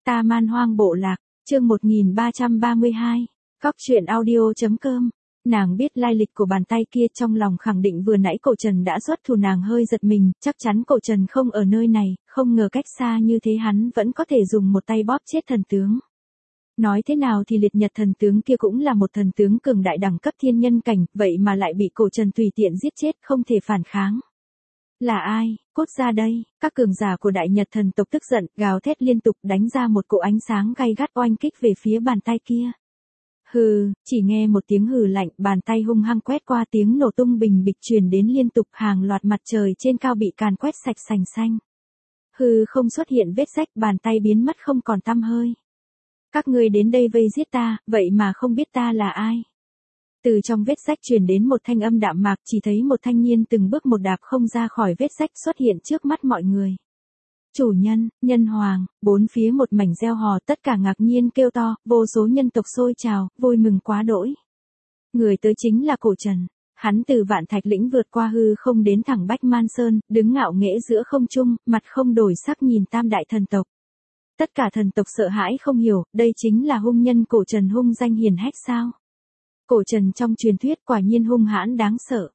Ta Man Hoang Bộ Lạc, chương 1332, Cóc truyện audio.com. Nàng biết lai lịch của bàn tay kia, trong lòng khẳng định vừa nãy Cổ Trần đã xuất thủ, nàng hơi giật mình, chắc chắn Cổ Trần không ở nơi này, không ngờ cách xa như thế hắn vẫn có thể dùng một tay bóp chết thần tướng. Nói thế nào thì liệt nhật thần tướng kia cũng là một thần tướng cường đại đẳng cấp thiên nhân cảnh, vậy mà lại bị Cổ Trần tùy tiện giết chết, không thể phản kháng. Là ai, cút ra đây, các cường giả của đại nhật thần tộc tức giận, gào thét liên tục đánh ra một cỗ ánh sáng gay gắt oanh kích về phía bàn tay kia. Hừ, chỉ nghe một tiếng hừ lạnh, bàn tay hung hăng quét qua, tiếng nổ tung bình bịch truyền đến liên tục, hàng loạt mặt trời trên cao bị càn quét sạch sành xanh. Hừ, không xuất hiện vết rách, bàn tay biến mất không còn tăm hơi. Các ngươi đến đây vây giết ta, vậy mà không biết ta là ai. Từ trong vết rách truyền đến một thanh âm đạm mạc, chỉ thấy một thanh niên từng bước một đạp không ra khỏi vết rách xuất hiện trước mắt mọi người. Chủ nhân, nhân hoàng, bốn phía một mảnh reo hò, tất cả ngạc nhiên kêu to, vô số nhân tộc sôi trào, vui mừng quá đỗi. Người tới chính là Cổ Trần. Hắn từ Vạn Thạch Lĩnh vượt qua hư không đến thẳng Bách Man Sơn, đứng ngạo nghễ giữa không trung, mặt không đổi sắc nhìn tam đại thần tộc. Tất cả thần tộc sợ hãi không hiểu, đây chính là hung nhân Cổ Trần, hung danh hiển hách sao? Cổ Trần trong truyền thuyết quả nhiên hung hãn đáng sợ.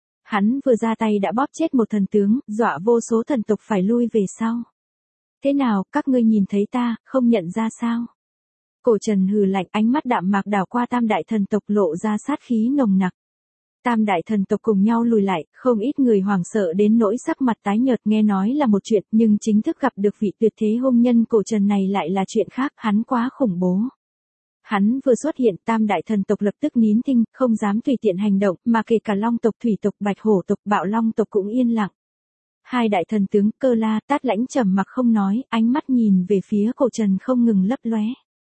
Hắn vừa ra tay đã bóp chết một thần tướng, dọa vô số thần tộc phải lui về sau. Thế nào, các ngươi nhìn thấy ta, không nhận ra sao? Cổ Trần hừ lạnh, ánh mắt đạm mạc đảo qua tam đại thần tộc, lộ ra sát khí nồng nặc. Tam đại thần tộc cùng nhau lùi lại, không ít người hoảng sợ đến nỗi sắc mặt tái nhợt, nghe nói là một chuyện, nhưng chính thức gặp được vị tuyệt thế hung nhân Cổ Trần này lại là chuyện khác, hắn quá khủng bố. Hắn vừa xuất hiện, tam đại thần tộc lập tức nín thinh, không dám tùy tiện hành động, mà kể cả long tộc, thủy tộc, bạch hổ tộc, bạo long tộc cũng yên lặng. Hai đại thần tướng Cơ La, Tát Lãnh trầm mặc không nói, ánh mắt nhìn về phía Cổ Trần không ngừng lấp lóe.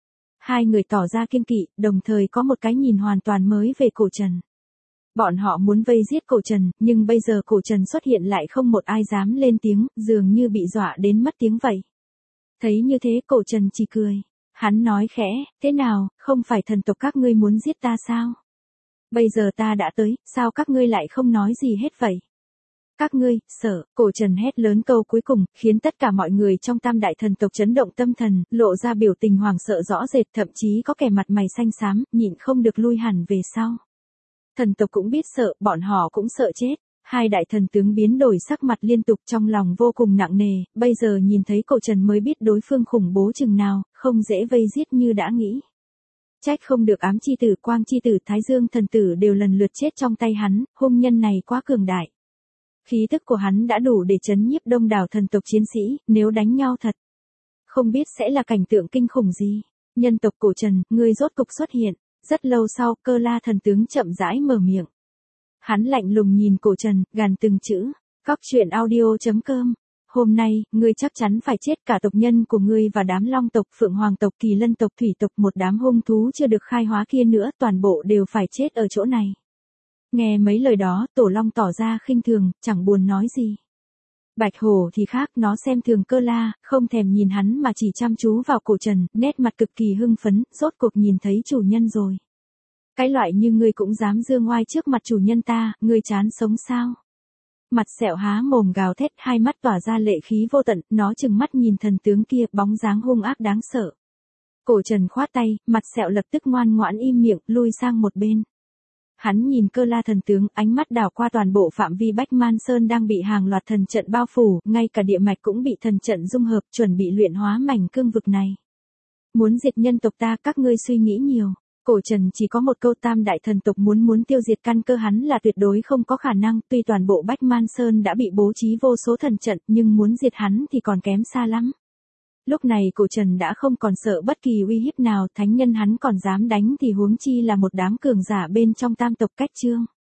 Hai người tỏ ra kiêng kỵ, đồng thời có một cái nhìn hoàn toàn mới về Cổ Trần. Bọn họ muốn vây giết Cổ Trần, nhưng bây giờ Cổ Trần xuất hiện lại không một ai dám lên tiếng, dường như bị dọa đến mất tiếng vậy. Thấy như thế Cổ Trần chỉ cười. Hắn nói khẽ, thế nào, không phải thần tộc các ngươi muốn giết ta sao? Bây giờ ta đã tới, sao các ngươi lại không nói gì hết vậy? Các ngươi, sợ, Cổ Trần hét lớn câu cuối cùng, khiến tất cả mọi người trong tam đại thần tộc chấn động tâm thần, lộ ra biểu tình hoảng sợ rõ rệt, thậm chí có kẻ mặt mày xanh xám, nhịn không được lui hẳn về sau. Thần tộc cũng biết sợ, bọn họ cũng sợ chết. Hai đại thần tướng biến đổi sắc mặt liên tục, trong lòng vô cùng nặng nề, bây giờ nhìn thấy Cổ Trần mới biết đối phương khủng bố chừng nào, không dễ vây giết như đã nghĩ. Trách không được ám chi tử, quang chi tử, thái dương thần tử đều lần lượt chết trong tay hắn, hung nhân này quá cường đại. Khí tức của hắn đã đủ để chấn nhiếp đông đảo thần tộc chiến sĩ, nếu đánh nhau thật. Không biết sẽ là cảnh tượng kinh khủng gì. Nhân tộc Cổ Trần, ngươi rốt cục xuất hiện. Rất lâu sau, Cơ La thần tướng chậm rãi mở miệng. Hắn lạnh lùng nhìn Cổ Trần, gằn từng chữ, Cóc truyện audio.com. Hôm nay, ngươi chắc chắn phải chết, cả tộc nhân của ngươi và đám long tộc, phượng hoàng tộc, kỳ lân tộc, thủy tộc, một đám hung thú chưa được khai hóa kia nữa, toàn bộ đều phải chết ở chỗ này. Nghe mấy lời đó, Tổ Long tỏ ra khinh thường, chẳng buồn nói gì. Bạch hổ thì khác, nó xem thường Cơ La, không thèm nhìn hắn mà chỉ chăm chú vào Cổ Trần, nét mặt cực kỳ hưng phấn, rốt cuộc nhìn thấy chủ nhân rồi. Cái loại như ngươi cũng dám dương oai trước mặt chủ nhân ta, ngươi chán sống sao? Mặt sẹo há mồm gào thét, hai mắt tỏa ra lệ khí vô tận, nó trừng mắt nhìn thần tướng kia, bóng dáng hung ác đáng sợ. Cổ Trần khoát tay, mặt sẹo lập tức ngoan ngoãn im miệng, lui sang một bên. Hắn nhìn Cơ La thần tướng, ánh mắt đảo qua toàn bộ phạm vi Bách Man Sơn đang bị hàng loạt thần trận bao phủ, ngay cả địa mạch cũng bị thần trận dung hợp, chuẩn bị luyện hóa mảnh cương vực này. Muốn diệt nhân tộc ta, các ngươi suy nghĩ nhiều. Cổ Trần chỉ có một câu, tam đại thần tộc muốn tiêu diệt căn cơ hắn là tuyệt đối không có khả năng, tuy toàn bộ Bách Man Sơn đã bị bố trí vô số thần trận, nhưng muốn diệt hắn thì còn kém xa lắm. Lúc này Cổ Trần đã không còn sợ bất kỳ uy hiếp nào, thánh nhân hắn còn dám đánh thì huống chi là một đám cường giả bên trong tam tộc cách chương.